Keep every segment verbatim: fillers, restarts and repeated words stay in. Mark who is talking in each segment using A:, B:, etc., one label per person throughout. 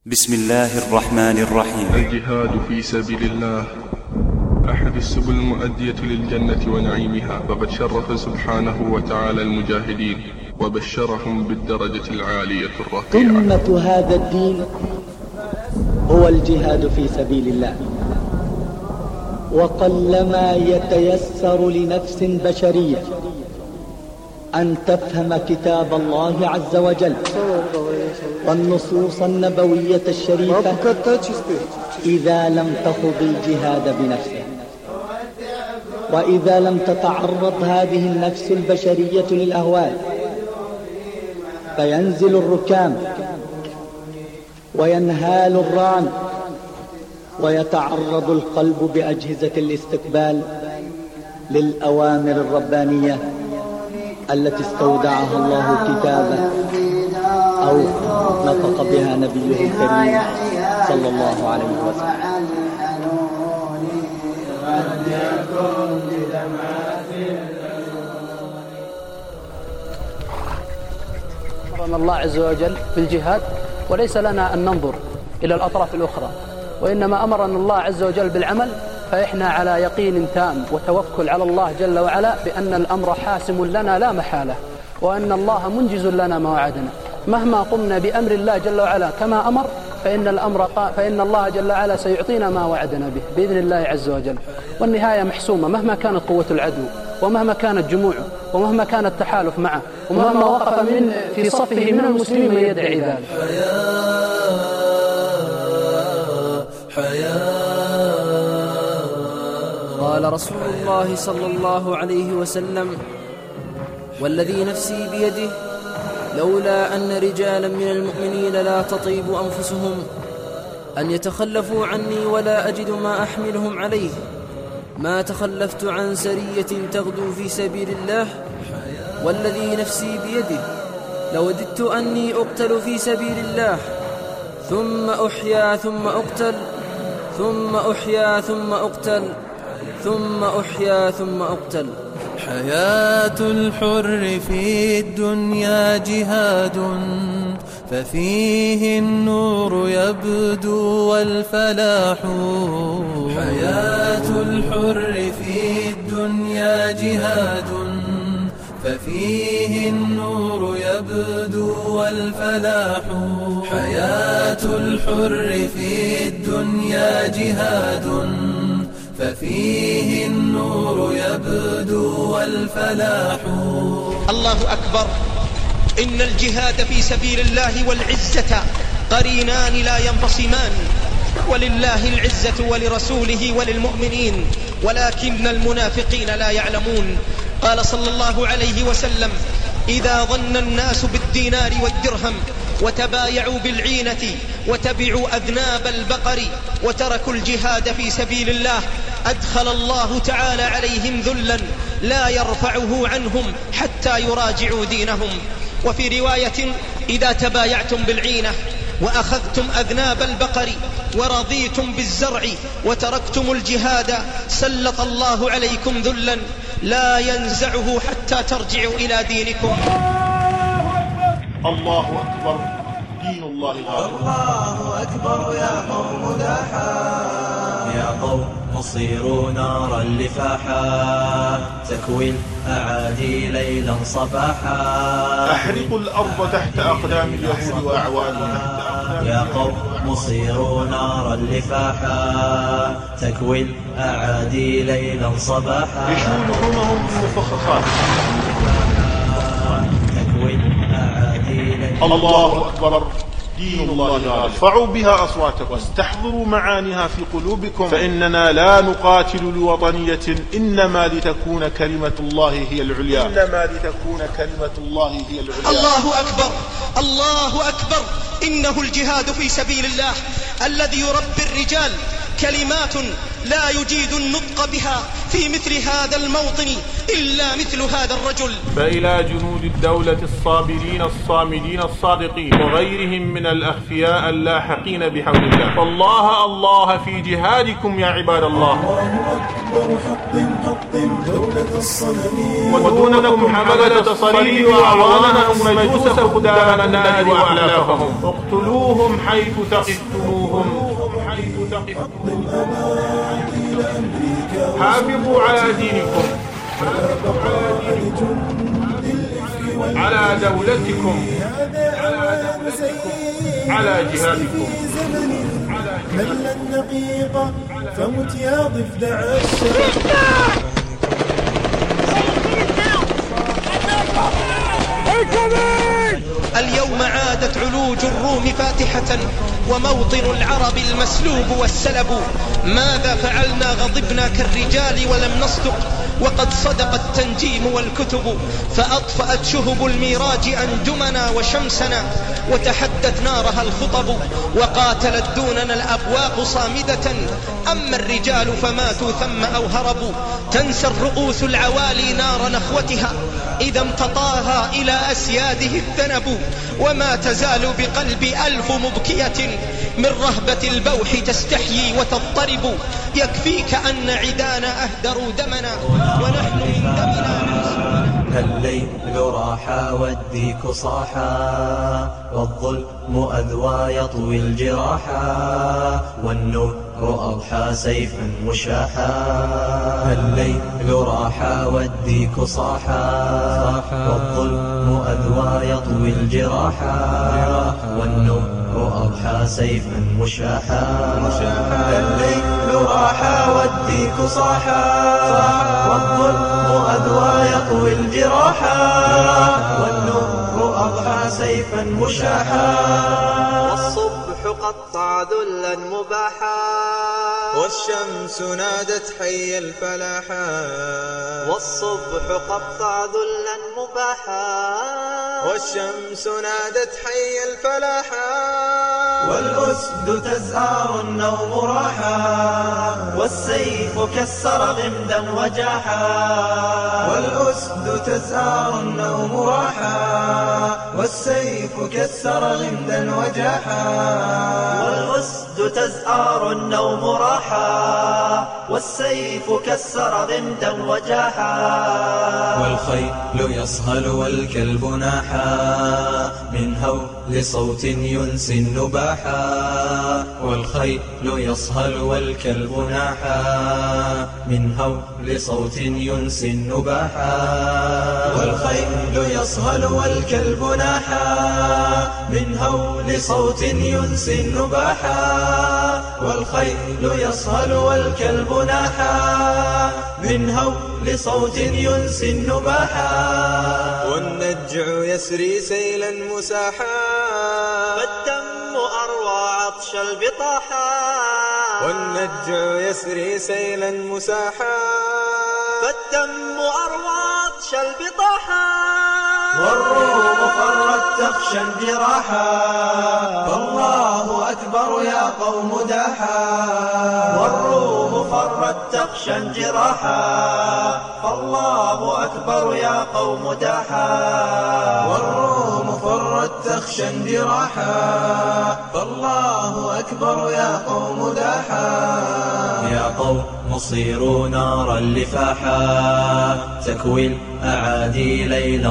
A: بسم الله الرحمن الرحيم.
B: الجهاد في سبيل الله أحد السبل المؤدية للجنة ونعيمها، فقد شرف سبحانه وتعالى المجاهدين وبشرهم بالدرجة العالية الرفيعة.
C: قمة هذا الدين هو الجهاد في سبيل الله، وقلما يتيسر لنفس بشرية أن تفهم كتاب الله عز وجل والنصوص النبوية الشريفة إذا لم تخض الجهاد بنفسه، وإذا لم تتعرض هذه النفس البشرية للأهوال فينزل الركام وينهال الران ويتعرض القلب بأجهزة الاستقبال للأوامر الربانية التي استودعها الله كتابه أو نطق بها نبيه الكريم صلى الله عليه وسلم.
D: أمرنا الله عز وجل بالجهاد، وليس لنا أن ننظر إلى الأطراف الأخرى، وإنما أمرنا الله عز وجل بالعمل، فإحنا على يقين تام وتوكل على الله جل وعلا بأن الأمر حاسم لنا لا محالة، وأن الله منجز لنا ما وعدنا. مهما قمنا بأمر الله جل وعلا كما أمر فإن الأمر فإن الله جل وعلا سيعطينا ما وعدنا به بإذن الله عز وجل، والنهاية محسومة مهما كانت قوة العدو، ومهما كانت جموعه، ومهما كان التحالف معه، ومهما وقف من في صفه من المسلمين من يدعي ذلك.
E: قال رسول الله صلى الله عليه وسلم: والذي نفسي بيده لولا أن رجالا من المؤمنين لا تطيب أنفسهم أن يتخلفوا عني ولا أجد ما أحملهم عليه ما تخلفت عن سرية تغدو في سبيل الله، والذي نفسي بيده لوددت أني أقتل في سبيل الله ثم أحيا ثم أقتل ثم أحيا ثم أقتل ثم أحيا ثم أقتل.
F: حياة الحر في الدنيا جهاد، ففيه النور يبدو والفلاح. حياة الحر في الدنيا جهاد، ففيه النور يبدو والفلاح. حياة الحر في الدنيا جهاد، ففيه النور يبدو والفلاح.
G: الله أكبر. إن الجهاد في سبيل الله والعزة قرينان لا ينفصمان، ولله العزة ولرسوله وللمؤمنين ولكن المنافقين لا يعلمون. قال صلى الله عليه وسلم: إذا ظن الناس بالدينار والدرهم وتبايعوا بالعينة وتبعوا أذناب البقر وتركوا الجهاد في سبيل الله أدخل الله تعالى عليهم ذلا لا يرفعه عنهم حتى يراجعوا دينهم. وفي رواية: إذا تبايعتم بالعينة وأخذتم أذناب البقر ورضيتم بالزرع وتركتم الجهاد سلط الله عليكم ذلا لا ينزعه حتى ترجعوا إلى دينكم.
H: الله أكبر. دين الله غالب.
I: الله أكبر. يا قوم داحا، يا قوم صيروا نارا لفاحا، تكوي الأعادي ليلا صباحا.
H: أحرقوا الأرض تحت أقدام اليهود وأعوانها.
I: يا قوم صيروا نارا لفاحا، تكوي الأعادي ليلا صباحا.
H: يشون حمهم بمفخخات. الله أكبر. دين الله غالب. ارفعوا بها أصواتكم واستحضروا معانيها في قلوبكم، فإننا لا نقاتل لوطنية، إنما لتكون كلمة الله هي العليا. إنما لتكون كلمة الله هي العليا.
G: الله أكبر. الله أكبر. إنه الجهاد في سبيل الله الذي يربي الرجال كلمات لا يجيد النطق بها في مثل هذا الموطن إلا مثل هذا الرجل.
J: فإلى جنود الدولة الصابرين الصامدين الصادقين وغيرهم من الأخفياء اللاحقين بحول الله، فالله الله في جهادكم يا عباد الله.
I: الله أكبر. حق
F: حطم دولة الصنم
J: ودونكم حملة الصليب وأعوانهم مجوس خدام النار وأحلافهم اقتلوهم حيث ثقفتموهم حافظوا على دينكم على دولتكم على جهادكم
F: مل النقيقة فمت يا ضفدع الشام.
G: اليوم عادت علوج الروم فاتحة وموطن العرب المسلوب والسلب. ماذا فعلنا غضبنا كالرجال ولم نصدق وقد صدق التنجيم والكتب. فأطفأت شهب الميراج أنجمنا وشمسنا وتحدت نارها الخطب. وقاتلت دوننا الأبواق صامدة أما الرجال فماتوا ثم أو هربوا. تنسى الرؤوس العوالي نار نخوتها إذا امتطاها إلى أسياده الذنب. وما تزال بقلب ألف مبكية من رهبة البوح تستحيي وتضطرب. يكفيك أن عدانا أهدروا دمنا ونحن من دمنا.
I: الليل راحا والديك صاحا والظلم أذوى يطوي الجراحا والنور أضحى سيفا مشاحا. الليل راحا والديك صاحا والظلم أذوى يطوي الجراحا والنور أضحى سيفا مشاحا. الليل راحا والديك صاحا والظلم أذوى يطوي الجراحا والنور أضحى سيفا مشاحا.
K: والصبح قطع ذلا مباحا والشمس نادت حي الفلاحا. والصبح قطع ذلا مباحا والشمس نادت حي الفلاحا.
I: والأسد تزهر النوم راحا والسيف كسر غمدا وجاحا. والأسد تزهر النوم راحا والسيف كسر غمدا وجاحا. والأسد تزهر النوم راحا والسيف كسر غمدا وجاحا. والخيل يصهل والكلب ناحا من هول صوت ينسي النباحا. والخيل يصهل والكلب ناحا من هول صوت ينسي النباحا. والخيل يصهل والكلب ناحا من هول صوت ينسي النباحا. والخيل يصهل والكلب ناحا من هول صوت ينسي النباحا.
K: والنجع يسري سيلا مساحا
I: فالدم أروى عطش البطاحا.
K: والنجع يسري سيلا مساحا
I: فالدم أروى عطش البطاحا.
K: والروم فرت تخشى الجراحا فالله أكبر يا قوم داحا.
I: والروم فرت تخشى الجراحا فالله أكبر يا قوم داحا.
K: والروم فرت تخشى الجراحا فالله أكبر يا قوم داحا.
I: يا قوم صيروا نارا لفاحا تكوي الأعادي ليلا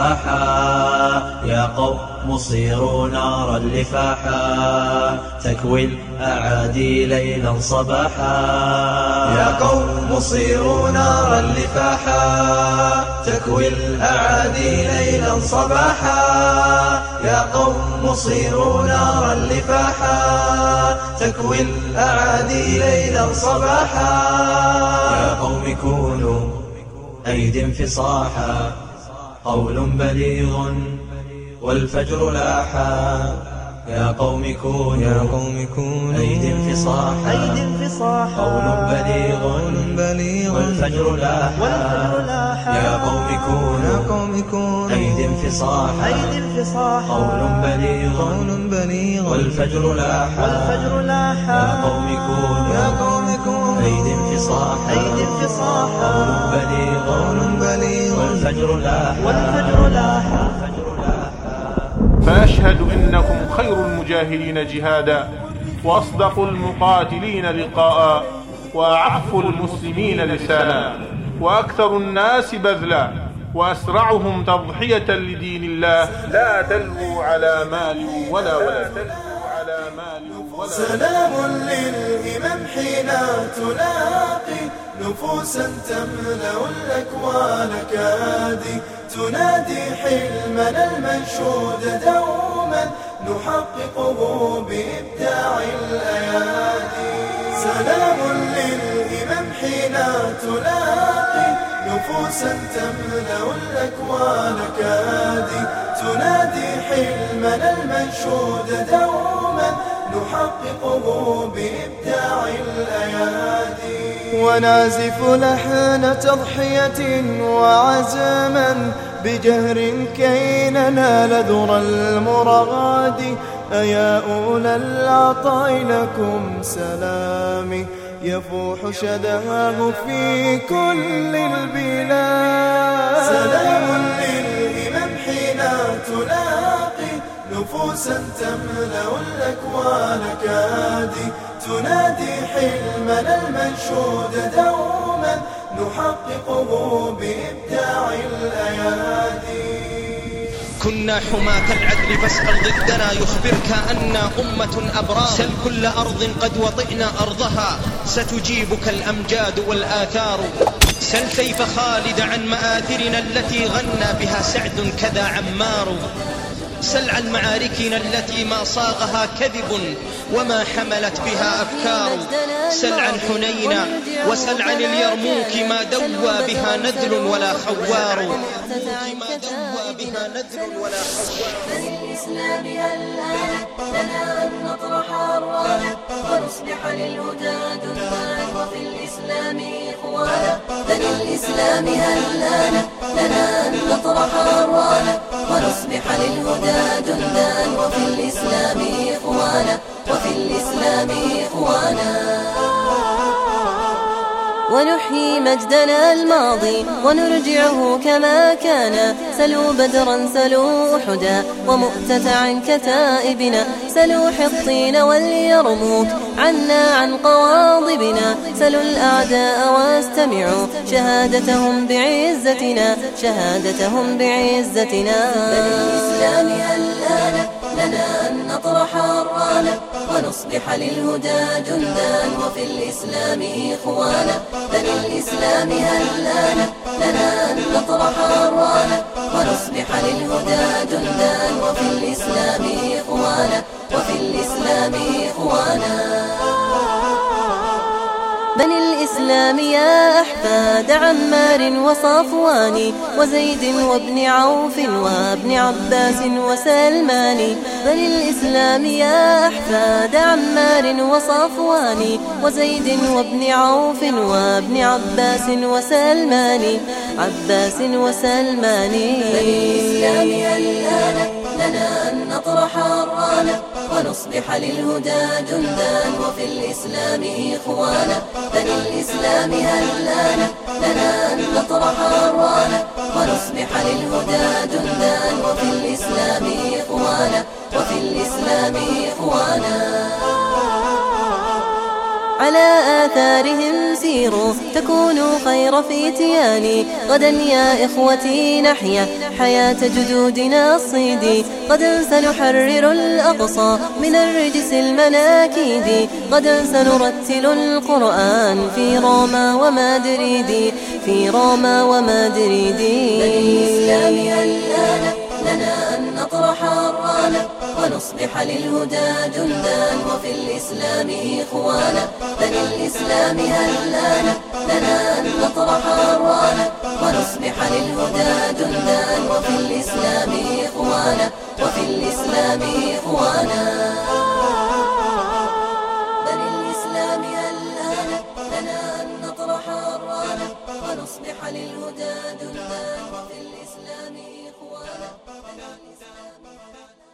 I: صباحا. يا قوم صيروا نارا لفاحا تكوي الأعادي ليلا صباحا.
K: يا قوم صيروا نارا لفاحا تكوي الأعادي ليلا صباحا. يا قوم صيروا نارا لفاحا تكوي الأعادي ليلا صباحا.
I: يا قوم كونوا أيد فصاحا قول بليغ والفجر لاحا. يا قوم كونوا
K: يا قوم كونوا
I: أيد فصاحا
K: أيد فصاحا
I: قول بليغ
K: بليغ
I: والفجر لاحا.
K: والفجر لاحا.
I: يا قوم كونوا
K: يا قوم كونوا
I: أيد فصاحا
K: أيد فصاحا
I: قول بليغ
K: قول بليغ
I: والفجر لاحا.
K: والفجر لاحا.
I: يا قوم كونوا
K: يا قوم كونوا
I: أيد فصاحا
K: أيد فصاحا
I: قول بليغ
K: قول بليغ
I: والفجر لاحا.
K: والفجر لاحا.
J: فأشهد إنكم خير المجاهدين جهادا وأصدق المقاتلين لقاء وأعف المسلمين لسانا وأكثر الناس بذلا وأسرعهم تضحية لدين الله. لا تلووا على مال ولا ولد.
F: سلام للإمام حين تلاقي نفوسا تملأ الأكوان كادي تنادي حلمنا المنشود دوما نحققه بإبداع الأيادي. سلام للإمام حين تلاقي نفوسا تملأ الأكوان كادي تنادي حلمنا المنشود دوما نحققه بإبداع الأيادي. ونعزف لحن تضحية وعزما بجهر كي ننال ذرى المراد. أيا أولى العطاء لكم سلامي يفوح شذاه في كل البلاد. سلام للإمام حين تلاقي نفوسا تملأ الأكوان كادي تنادي حلمنا المنشود دوما نحققه بإبداع الأيادي.
G: كنا حماة العدل فاسأل ضدنا يخبرك أننا أمة أبرار. سل كل أرض قد وطئنا أرضها ستجيبك الأمجاد والآثار. سل سيف خالد عن مآثرنا التي غنى بها سعد كذا عمار. سل عن معاركنا التي ما صاغها كذب وما حملت بها أفكار. سل عن حنين وسل عن اليرموك ما دوى بها نذل ولا خوار. ما دوى بها نذل ولا خوار.
K: فللإسلام الآن لنا أن نطرح أروانا ونصبح للهدى دنيا وفي الإسلام إخوانا. فللإسلام الآن لنا أن نطرح أروانا ونصبح للهدى جندا وفي الإسلام إخوانا وفي الإسلام إخوانا. ونحيي مجدنا الماضي ونرجعه كما كان. سلوا بدرا سلوا أحدا ومؤتة عن كتائبنا. سلوا حطين واليرموك عنا عن قواضبنا. سلوا الأعداء واستمعوا شهادتهم بعزتنا شهادتهم بعزتنا. فللإسلام الآن لنا أن نطرح أروانا ونصبح للهدى جندا وفي الإسلام إخوانا. فللإسلام الآن لنا أن نطرح أروانا ونصبح للهدى جندا وفي الإسلام إخوانا وفي الإسلام إخوانا. بني الإسلام يا أحفاد عمار وصفوان وزيد وابن عوف وابن عباس وسلمان. بني الإسلام يا أحفاد عمار وصفوان وزيد وابن عوف وابن عباس وسلمان عباس وسلمان. بني الإسلام الآن لنا أن نطرح أروانا ونصبح للهدى جندا وفي الإسلام إخوانا. بني الإسلام الآن لنا أن نطرح أروانا ونصبح للهدى جندا وفي الإسلام إخوانا وفي الإسلام إخوانا. على آثارهم سيروا تكونوا خير فتيان. غدا يا إخوتي نحيا حياة جدودنا الصيد. غدا سنحرر الأقصى من الرجس المناكيد. غدا سنرتل القرآن في روما ومادريد في روما ومادريد. بني الإسلام الآن لنا أن نطرح أروانا ونصبح للهدى جندا وفي الإسلام إخوانا. بني الإسلام الآن لنا أن نطرح أروانا ونصبح للهدى جندا وفي الإسلام إخوانا وفي الإسلام إخوانا. بني الإسلام الآن لنا أن نطرح أروانا ونصبح للهدى جندا وفي الإسلام إخوانا.